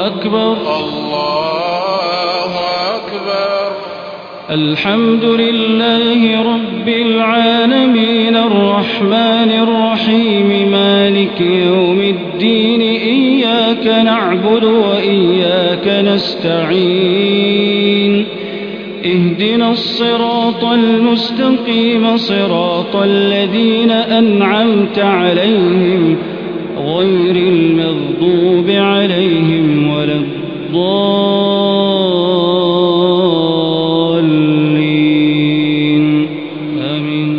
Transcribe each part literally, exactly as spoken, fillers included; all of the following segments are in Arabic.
أكبر الله أكبر. الحمد لله رب العالمين الرحمن الرحيم مالك يوم الدين إياك نعبد وإياك نستعين اهدنا الصراط المستقيم صراط الذين أنعمت عليهم غير المغضوب عليهم ولا الضالين آمين.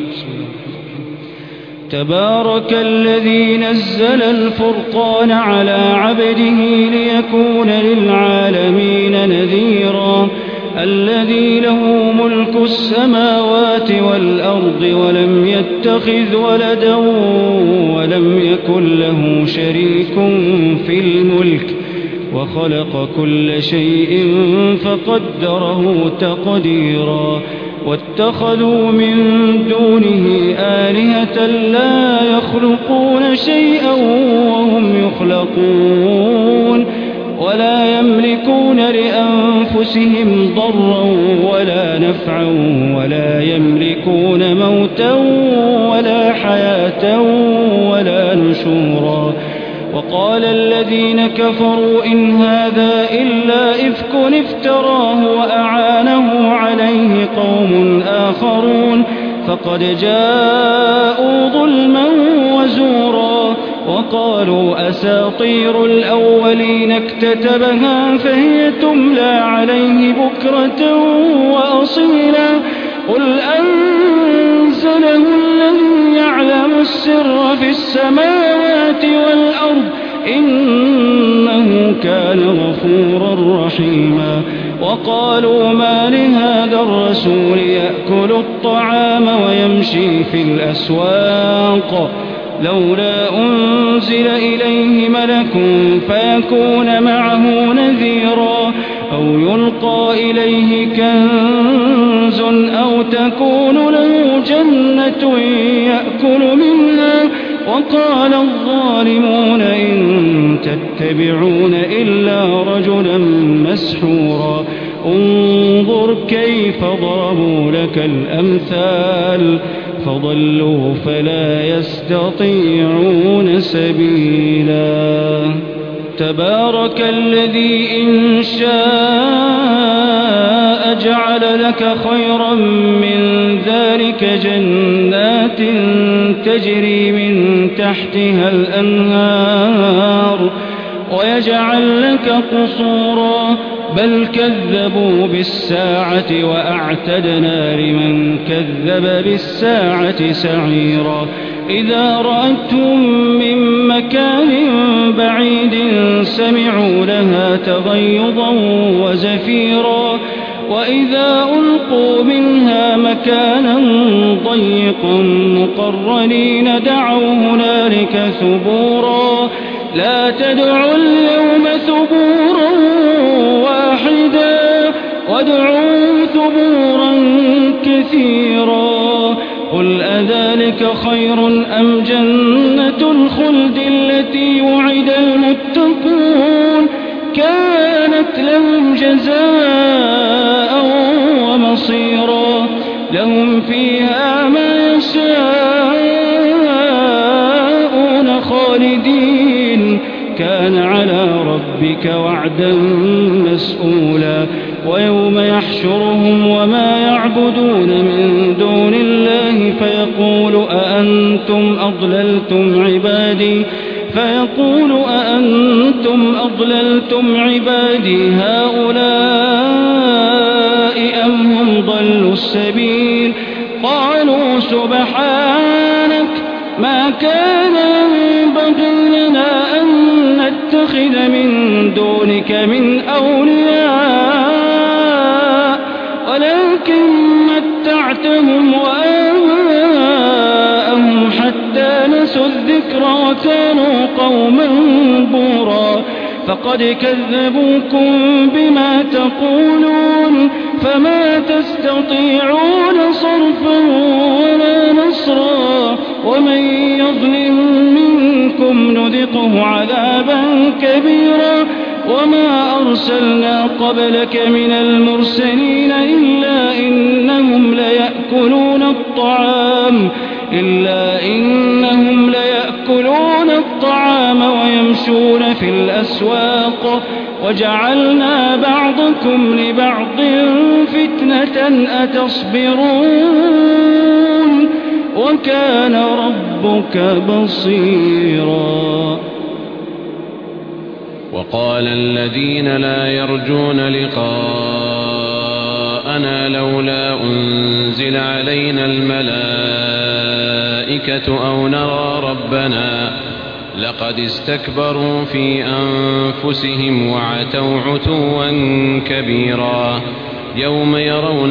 تبارك الذي نزل الفرقان على عبده ليكون للعالمين نذيرا الذي له ملك السماوات والأرض ولم يتخذ ولدا ولم يكن له شريك في الملك وخلق كل شيء فقدره تقديرا واتخذوا من دونه آلهة لا يخلقون شيئا وهم يخلقون ولا يملكون لأنفسهم ضرا ولا نفعا ولا يملكون موتا ولا حياة ولا نشورا. وقال الذين كفروا إن هذا إلا إفك افتراه وأعانه عليه قوم آخرون فقد جاءوا ظلما وزورا وقالوا أساطير الأولين اكتتبها فهي تملى عليه بكرة وأصيلا قل أنزله الذي يعلم السر في السماوات والأرض إنه كان غفورا رحيما. وقالوا ما لهذا الرسول يأكل الطعام ويمشي في الأسواق لولا أنزل إليه ملك فيكون معه نذيرا أو يلقى إليه كنز أو تكون له جنة يأكل منها وقال الظالمون إن تتبعون إلا رجلا مسحورا انظر كيف ضربوا لك الأمثال فضلوا فلا يستطيعون سبيلا. تبارك الذي إن شاء جعل لك خيرا من ذلك جنات تجري من تحتها الأنهار ويجعل لك قصورا بل كذبوا بالساعة وأعتدنا لمن كذب بالساعة سعيرا. إذا رأتهم من مكان بعيد سمعوا لها تغيظا وزفيرا وإذا ألقوا منها مكانا ضيقا مقرنين دعوا هنالك ثبورا لا تدعوا اليوم ثبورا واحدا وادعوا ثبورا كثيرا. قل أذلك خير أم جنة الخلد التي وعد المتقون كانت لهم جزاء ومصيرا لهم فيها ما يشاءون خالدين كان على ربك وعدا مسئولا. ويوم يحشرهم وما يعبدون من دون الله فيقول أأنتم أضللتم عبادي فيقول أأنتم أضللتم عبادي هؤلاء أم هم ضلوا السبيل قالوا سبحانك ما كان ينبغي لنا أن نتخذ من دونك من أولياء ولكن متعتهم وآباءهم حتى نسوا الذكر وكانوا قوما بورا فقد كذبوكم بما تقولون فما تستطيعون صرفا ولا نصرا ومن يظلم منكم نذقه عذابا كبيرا. وما أرسلنا قبلك من المرسلين إلا إنهم ليأكلون الطعام إلا إنهم ليأكلون الطعام ويمشون في الأسواق وجعلنا بعضكم لبعض فتنة أتصبرون وكان ربك بصيرا. وقال الذين لا يرجون لقاءنا لولا أنزل علينا الملائكة أو نرى ربنا لقد استكبروا في أنفسهم وعتوا عتوا كبيرا. يوم يرون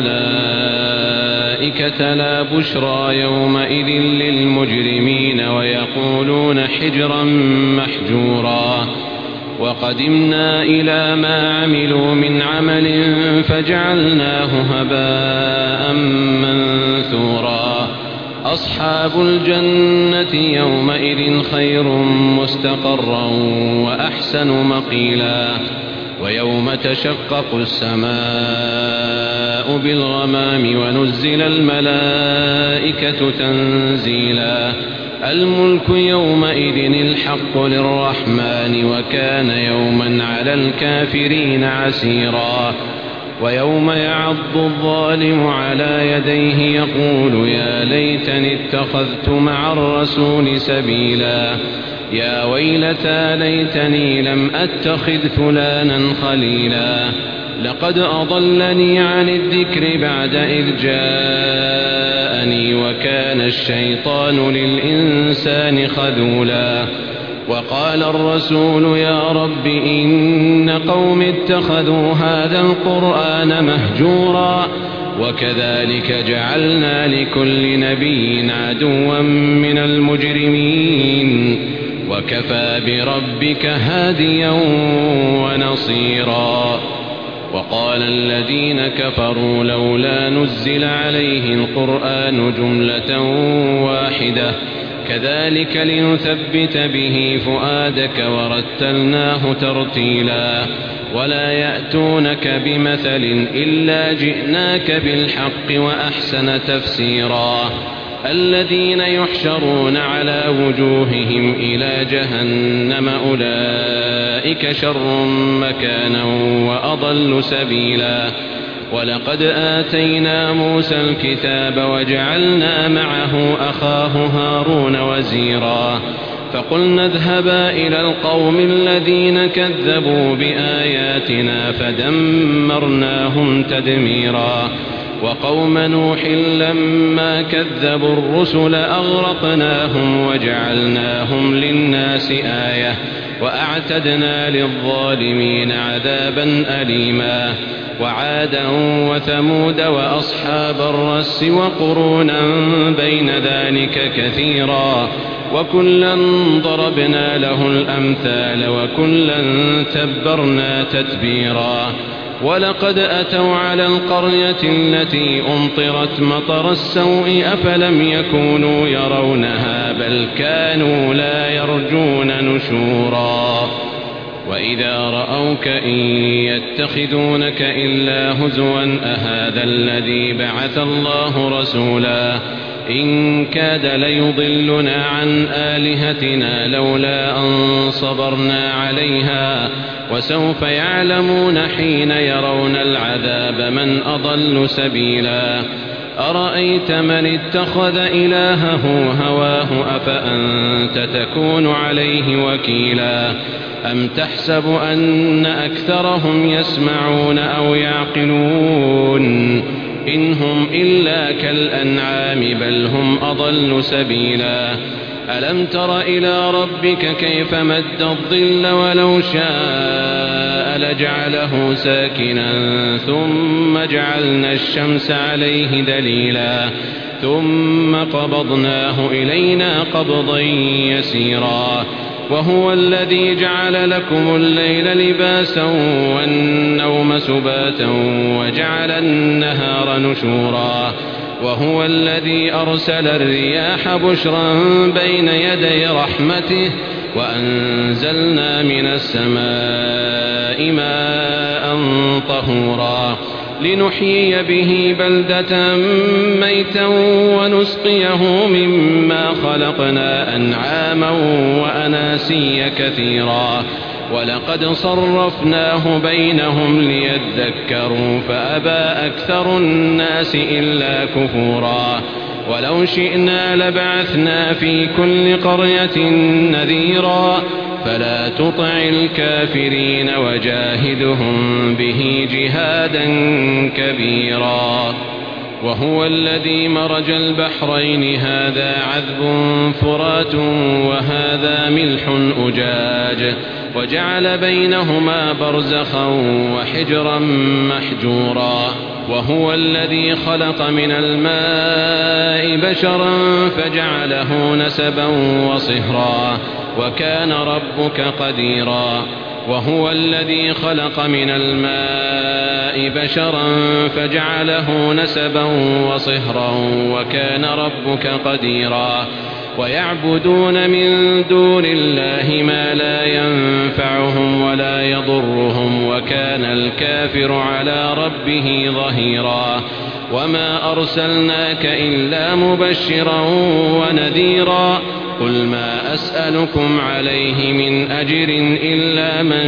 الملائكة لا بشرى يومئذ للمجرمين ويقولون حجرا محجورا. وقدمنا إلى ما عملوا من عمل فجعلناه هباء منثورا. أصحاب الجنة يومئذ خير مستقرا وأحسن مقيلا. ويوم تشقق السماء بالغمام ونزل الملائكة تنزيلا. الملك يومئذ الحق للرحمن وكان يوما على الكافرين عسيرا. ويوم يعض الظالم على يديه يقول يا ليتني اتخذت مع الرسول سبيلا. يا ويلتى ليتني لم أتخذ فلانا خليلا. لقد أضلني عن الذكر بعد إذ جاءني وكان الشيطان للإنسان خذولا. وقال الرسول يا رب إن قوم اتخذوا هذا القرآن مهجورا. وكذلك جعلنا لكل نبي عدوا من المجرمين وكفى بربك هاديا ونصيرا. وقال الذين كفروا لولا نزل عليه القرآن جملة واحدة كذلك لنثبت به فؤادك ورتلناه ترتيلا. ولا يأتونك بمثل إلا جئناك بالحق وأحسن تفسيرا. الذين يحشرون على وجوههم إلى جهنم أولئك شر مكانا وأضل سبيلا. ولقد آتينا موسى الكتاب وجعلنا معه أخاه هارون وزيرا. فقلنا اذهبا إلى القوم الذين كذبوا بآياتنا فدمرناهم تدميرا. وقوم نوح لما كذبوا الرسل أغرقناهم وجعلناهم للناس آية وأعتدنا للظالمين عذابا أليما. وعادا وثمود وأصحاب الرس وقرونا بين ذلك كثيرا. وكلا ضربنا له الأمثال وكلا تبرنا تتبيرا. ولقد أتوا على القرية التي أمطرت مطر السوء أفلم يكونوا يرونها بل كانوا لا يرجون نشورا. وإذا رأوك إن يتخذونك إلا هزوا أهذا الذي بعث الله رسولا. إن كاد ليضلنا عن آلهتنا لولا أن صبرنا عليها. وسوف يعلمون حين يرون العذاب من أضل سبيلا. أرأيت من اتخذ إلهه هواه أفأنت تكون عليه وكيلا. أم تحسب أن أكثرهم يسمعون أو يعقلون إن هم إلا كالأنعام بل هم أضل سبيلا. ألم تر إلى ربك كيف مد الظل ولو شاء لجعله ساكنا ثم جعلنا الشمس عليه دليلا ثم قبضناه إلينا قبضا يسيرا. وهو الذي جعل لكم الليل لباسا والنوم سباتا وجعل النهار نشورا. وهو الذي أرسل الرياح بشرا بين يدي رحمته وأنزلنا من السماء السماء ماء طهورا لنحيي به بلدة ميتا ونسقيه مما خلقنا أنعاما وأناسيا كثيرا ولقد صرفناه بينهم ليذكروا فأبى أكثر الناس إلا كفورا ولو شئنا لبعثنا في كل قرية نذيرا فلا تطع الكافرين وجاهدهم به جهادا كبيرا وهو الذي مرج البحرين هذا عذب فرات وهذا ملح أجاج وجعل بينهما برزخا وحجرا محجورا وهو الذي خلق من الماء بشرا فجعله نسبا وصهرا وكان ربك قديرا وهو الذي خلق من الماء بشرا فجعله نسبا وصهرا وكان ربك قديرا ويعبدون من دون الله ما لا ينفعهم ولا يضرهم وكان الكافر على ربه ظهيرا وما أرسلناك إلا مبشرا ونذيرا قل ما أسألكم عليه من أجر إلا من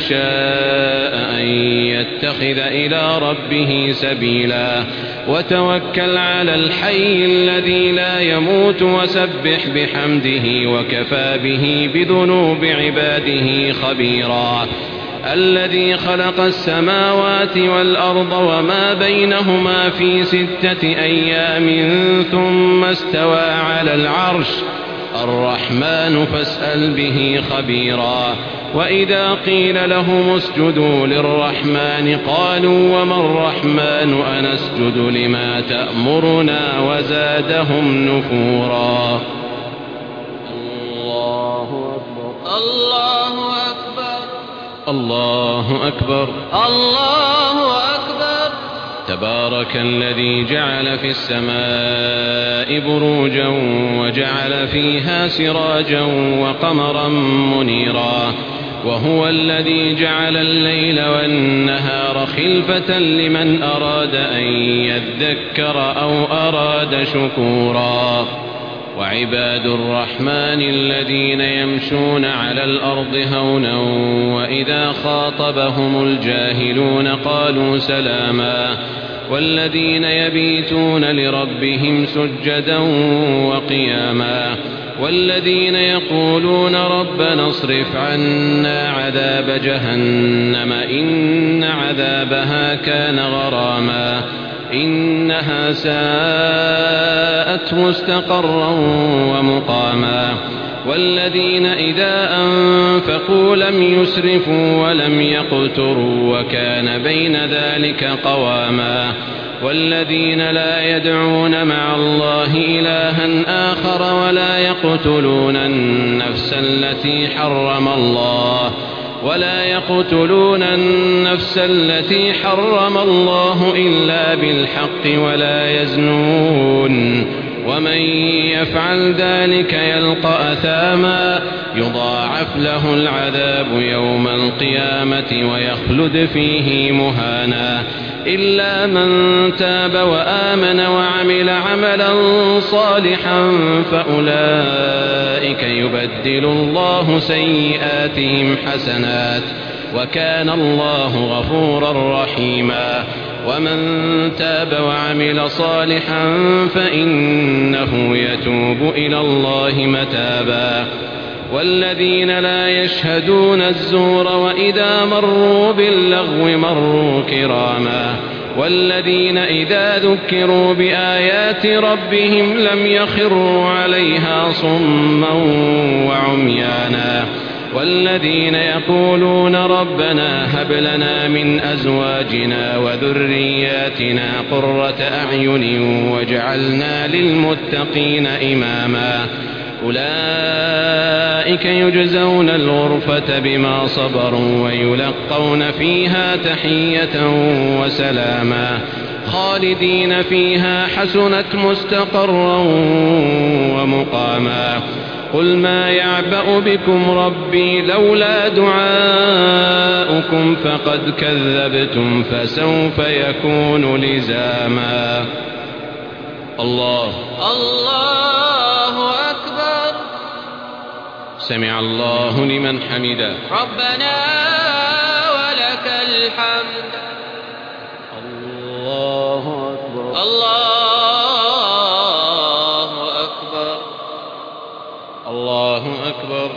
شاء أن يتخذ إلى ربه سبيلا وتوكل على الحي الذي لا يموت وسبح بحمده وكفى به بذنوب عباده خبيرا الذي خلق السماوات والأرض وما بينهما في ستة أيام ثم استوى على العرش الرحمن فاسأل به خبيرا وإذا قيل لهم اسجدوا للرحمن قالوا وما الرحمن أنسجد لما تأمرنا وزادهم نفورا الله أكبر الله أكبر الله أكبر الله أكبر تبارك الذي جعل في السماء بروجا وجعل فيها سراجا وقمرا منيرا وهو الذي جعل الليل والنهار خلفة لمن أراد أن يذكر أو أراد شكورا وعباد الرحمن الذين يمشون على الأرض هونا وإذا خاطبهم الجاهلون قالوا سلاما والذين يبيتون لربهم سجدا وقياما والذين يقولون ربنا اصرف عنا عذاب جهنم إن عذابها كان غراما إنها ساءت مستقرا ومقاما والذين إذا أنفقوا لم يسرفوا ولم يقتروا وكان بين ذلك قواما والذين لا يدعون مع الله إلها آخر ولا يقتلون النفس التي حرم الله ولا يقتلون النفس التي حرم الله إلا بالحق ولا يزنون ومن يفعل ذلك يلقى أثاما يضاعف له العذاب يوم القيامة ويخلد فيه مهانا إلا من تاب وآمن وعمل عملا صالحا فأولئك يبدل الله سيئاتهم حسنات وكان الله غفورا رحيما ومن تاب وعمل صالحا فإنه يتوب إلى الله متابا والذين لا يشهدون الزور وإذا مروا باللغو مروا كراما والذين إذا ذكروا بآيات ربهم لم يخروا عليها صما وعميانا والذين يقولون ربنا هب لنا من أزواجنا وذرياتنا قرة أعين واجعلنا للمتقين إماما أولئك يجزون الغرفة بما صبروا ويلقون فيها تحية وسلاما خالدين فيها حسنت مستقرا ومقاما قل ما يعبأ بكم ربي لولا دعاؤكم جزاؤكم فقد كذبتم فسوف يكون لزاما. الله الله أكبر. سمع الله لمن حمده. ربنا ولك الحمد. الله أكبر. الله أكبر. الله أكبر.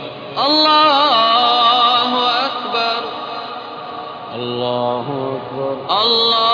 الله أكبر. الله أكبر. الله